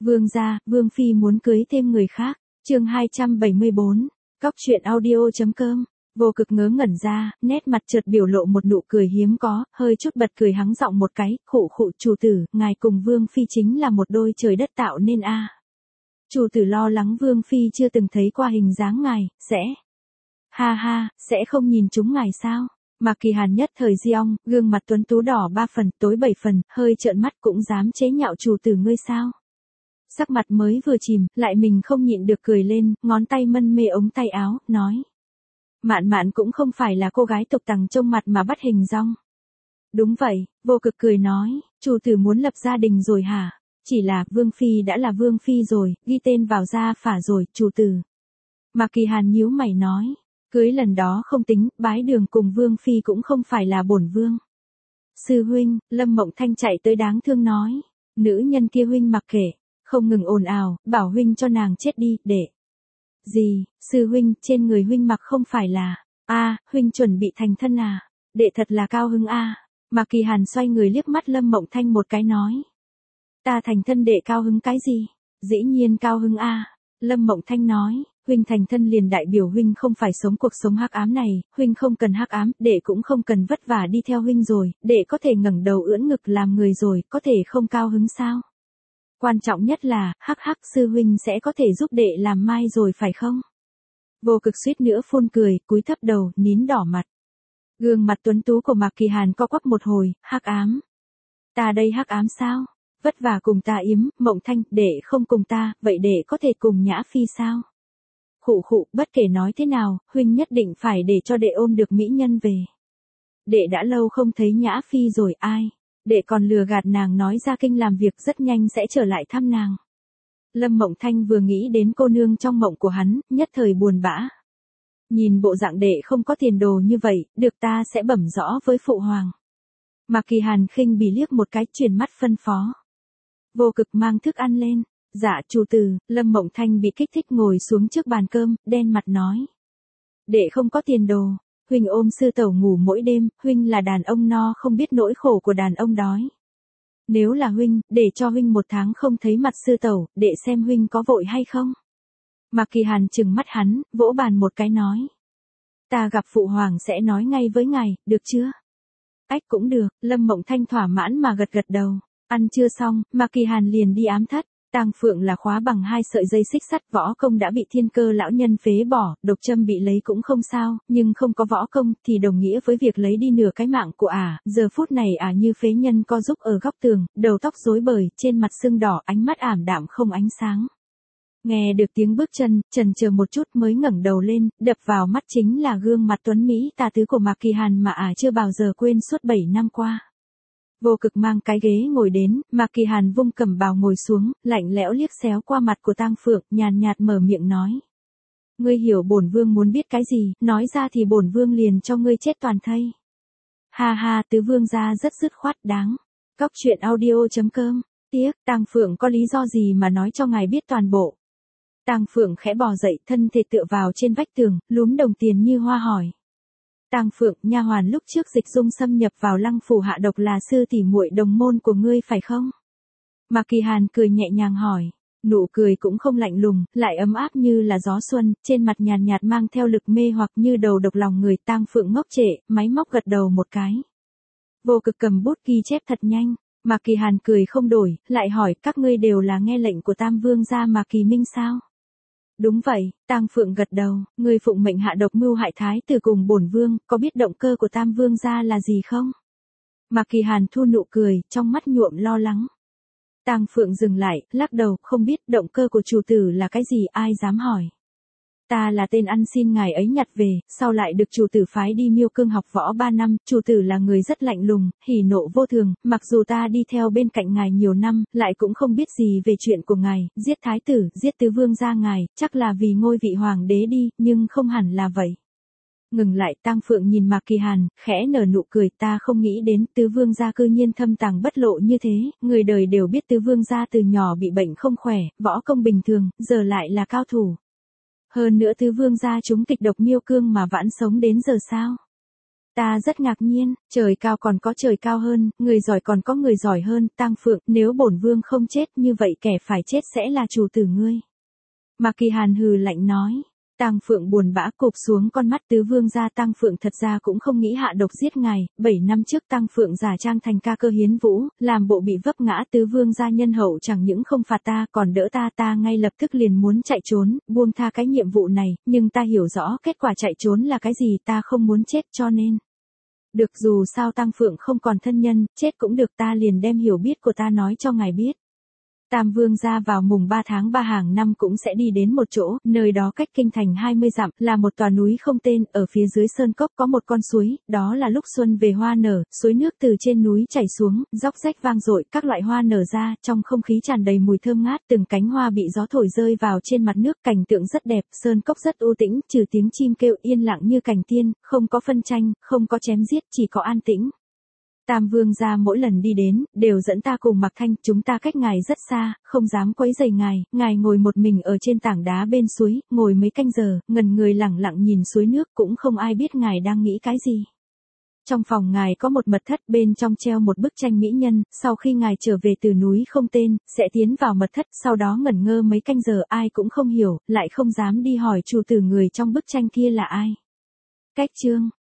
Vương gia, Vương Phi muốn cưới thêm người khác. Chương 274. Cóc truyện audio.com. Vô Cực ngớ ngẩn ra, nét mặt chợt biểu lộ một nụ cười hiếm có, hơi chút bật cười hắng giọng một cái, khụ khụ chủ tử, ngài cùng Vương Phi chính là một đôi trời đất tạo nên a. Chủ tử lo lắng Vương Phi chưa từng thấy qua hình dáng ngài, ha ha, sẽ không nhìn chúng ngài sao? Mạc Kỳ Hàn nhất thời giong, gương mặt tuấn tú đỏ 3 phần, tối 7 phần, hơi trợn mắt cũng dám chế nhạo chủ tử ngươi sao? Sắc mặt mới vừa chìm, lại mình không nhịn được cười lên, ngón tay mân mê ống tay áo, nói. Mạn Mạn cũng không phải là cô gái tục tằng trông mặt mà bắt hình dong. Đúng vậy, Vô Cực cười nói, chủ tử muốn lập gia đình rồi hả? Chỉ là, Vương Phi đã là Vương Phi rồi, ghi tên vào gia phả rồi, chủ tử. Mạc Kỳ Hàn nhíu mày nói, cưới lần đó không tính, bái đường cùng Vương Phi cũng không phải là bổn vương. Sư huynh, Lâm Mộng Thanh chạy tới đáng thương nói, nữ nhân kia huynh mặc kệ, không ngừng ồn ào, bảo huynh cho nàng chết đi, để. Gì, sư huynh, trên người huynh mặc không phải là, huynh chuẩn bị thành thân à, đệ thật là cao hứng a. Mạc Kỳ Hàn xoay người liếc mắt Lâm Mộng Thanh một cái nói. Ta thành thân đệ cao hứng cái gì? Dĩ nhiên cao hứng a. Lâm Mộng Thanh nói, huynh thành thân liền đại biểu huynh không phải sống cuộc sống hắc ám này, huynh không cần hắc ám, đệ cũng không cần vất vả đi theo huynh rồi, đệ có thể ngẩng đầu ưỡn ngực làm người rồi, có thể không cao hứng sao? Quan trọng nhất là, hắc sư huynh sẽ có thể giúp đệ làm mai rồi phải không? Vô Cực suýt nữa phun cười, cúi thấp đầu, nín đỏ mặt. Gương mặt tuấn tú của Mạc Kỳ Hàn co quắp một hồi, hắc ám. Ta đây hắc ám sao? Vất vả cùng ta yếm, Mộng Thanh, đệ không cùng ta, vậy đệ có thể cùng Nhã Phi sao? Khụ khụ, bất kể nói thế nào, huynh nhất định phải để cho đệ ôm được mỹ nhân về. Đệ đã lâu không thấy Nhã Phi rồi ai? Đệ còn lừa gạt nàng nói ra kinh làm việc rất nhanh sẽ trở lại thăm nàng. Lâm Mộng Thanh vừa nghĩ đến cô nương trong mộng của hắn, nhất thời buồn bã. Nhìn bộ dạng đệ không có tiền đồ như vậy, được ta sẽ bẩm rõ với phụ hoàng. Mạc Kỳ Hàn khinh bỉ liếc một cái, chuyển mắt phân phó. Vô Cực mang thức ăn lên. Dạ chủ tử. Lâm Mộng Thanh bị kích thích ngồi xuống trước bàn cơm, đen mặt nói. Đệ không có tiền đồ. Huynh ôm sư tẩu ngủ mỗi đêm, huynh là đàn ông no không biết nỗi khổ của đàn ông đói. Nếu là huynh, để cho huynh 1 tháng không thấy mặt sư tẩu, để xem huynh có vội hay không. Mạc Kỳ Hàn trừng mắt hắn, vỗ bàn một cái nói. Ta gặp phụ hoàng sẽ nói ngay với ngài, được chưa? Ách cũng được, Lâm Mộng Thanh thỏa mãn mà gật gật đầu. Ăn chưa xong, Mạc Kỳ Hàn liền đi ám thất. Tang Phượng là khóa bằng 2 sợi dây xích sắt, võ công đã bị Thiên Cơ lão nhân phế bỏ, độc châm bị lấy cũng không sao, nhưng không có võ công thì đồng nghĩa với việc lấy đi nửa cái mạng của giờ phút này như phế nhân co giúp ở góc tường, đầu tóc rối bời, trên mặt sưng đỏ, ánh mắt ảm đạm không ánh sáng. Nghe được tiếng bước chân, chần chờ một chút mới ngẩng đầu lên, đập vào mắt chính là gương mặt tuấn mỹ tà tứ của Mạc Kỳ Hàn mà chưa bao giờ quên suốt 7 năm qua. Vô Cực mang cái ghế ngồi đến, Mạc Kỳ Hàn vung cẩm bào ngồi xuống, lạnh lẽo liếc xéo qua mặt của Tang Phượng, nhàn nhạt mở miệng nói. Ngươi hiểu bổn vương muốn biết cái gì, nói ra thì bổn vương liền cho ngươi chết toàn thây. Ha ha, tứ vương gia rất dứt khoát đáng. Cóc truyện audio.com. Tiếc, Tang Phượng có lý do gì mà nói cho ngài biết toàn bộ. Tang Phượng khẽ bò dậy, thân thể tựa vào trên vách tường, lúm đồng tiền như hoa hỏi. Tang Phượng, nha hoàn lúc trước Dịch Dung xâm nhập vào Lăng phủ hạ độc là sư tỷ muội đồng môn của ngươi phải không? Mạc Kỳ Hàn cười nhẹ nhàng hỏi, nụ cười cũng không lạnh lùng, lại ấm áp như là gió xuân, trên mặt nhàn nhạt mang theo lực mê hoặc như đầu độc lòng người. Tang Phượng ngốc trệ, máy móc gật đầu một cái. Vô Cực cầm bút ghi chép thật nhanh. Mạc Kỳ Hàn cười không đổi, lại hỏi, các ngươi đều là nghe lệnh của Tam Vương gia Mạc Kỳ Minh sao? Đúng vậy, Tang Phượng gật đầu, người phụng mệnh hạ độc mưu hại thái tử cùng bổn vương, có biết động cơ của Tam Vương gia là gì không? Mạc Kỳ Hàn thu nụ cười, trong mắt nhuộm lo lắng. Tang Phượng dừng lại, lắc đầu, không biết động cơ của chủ tử là cái gì, ai dám hỏi. Ta là tên ăn xin ngài ấy nhặt về, sau lại được chủ tử phái đi Miêu Cương học võ 3 năm, chủ tử là người rất lạnh lùng, hỉ nộ vô thường, mặc dù ta đi theo bên cạnh ngài nhiều năm, lại cũng không biết gì về chuyện của ngài, giết thái tử, giết tứ vương gia ngài, chắc là vì ngôi vị hoàng đế đi, nhưng không hẳn là vậy. Ngừng lại, Tang Phượng nhìn Mạc Kỳ Hàn, khẽ nở nụ cười, ta không nghĩ đến tứ vương gia cư nhiên thâm tàng bất lộ như thế, người đời đều biết tứ vương gia từ nhỏ bị bệnh không khỏe, võ công bình thường, giờ lại là cao thủ. Hơn nữa tứ vương gia chúng kịch độc Miêu Cương mà vãn sống đến giờ sao? Ta rất ngạc nhiên, trời cao còn có trời cao hơn, người giỏi còn có người giỏi hơn, Tang Phượng, nếu bổn vương không chết như vậy kẻ phải chết sẽ là chủ tử ngươi. Mạc Kỳ Hàn hừ lạnh nói. Tang Phượng buồn bã cụp xuống con mắt tứ vương gia. Tang Phượng thật ra cũng không nghĩ hạ độc giết ngài, 7 năm trước Tang Phượng giả trang thành ca cơ hiến vũ, làm bộ bị vấp ngã, tứ vương gia nhân hậu chẳng những không phạt ta còn đỡ ta ngay lập tức liền muốn chạy trốn, buông tha cái nhiệm vụ này, nhưng ta hiểu rõ kết quả chạy trốn là cái gì, ta không muốn chết cho nên. Được, dù sao Tang Phượng không còn thân nhân, chết cũng được, ta liền đem hiểu biết của ta nói cho ngài biết. Tam vương gia vào mùng 3 tháng 3 hàng năm cũng sẽ đi đến một chỗ, nơi đó cách kinh thành 20 dặm, là một tòa núi không tên, ở phía dưới sơn cốc có một con suối, đó là lúc xuân về hoa nở, suối nước từ trên núi chảy xuống, róc rách vang dội, các loại hoa nở ra, trong không khí tràn đầy mùi thơm ngát, từng cánh hoa bị gió thổi rơi vào trên mặt nước, cảnh tượng rất đẹp, sơn cốc rất u tĩnh, trừ tiếng chim kêu yên lặng như cảnh tiên, không có phân tranh, không có chém giết, chỉ có an tĩnh. Tam vương gia mỗi lần đi đến, đều dẫn ta cùng Mạc Thanh, chúng ta cách ngài rất xa, không dám quấy rầy ngài ngồi một mình ở trên tảng đá bên suối, ngồi mấy canh giờ, ngần người lẳng lặng nhìn suối nước, cũng không ai biết ngài đang nghĩ cái gì. Trong phòng ngài có một mật thất, bên trong treo một bức tranh mỹ nhân, sau khi ngài trở về từ núi không tên, sẽ tiến vào mật thất, sau đó ngẩn ngơ mấy canh giờ, ai cũng không hiểu, lại không dám đi hỏi chủ tử người trong bức tranh kia là ai. Cách chương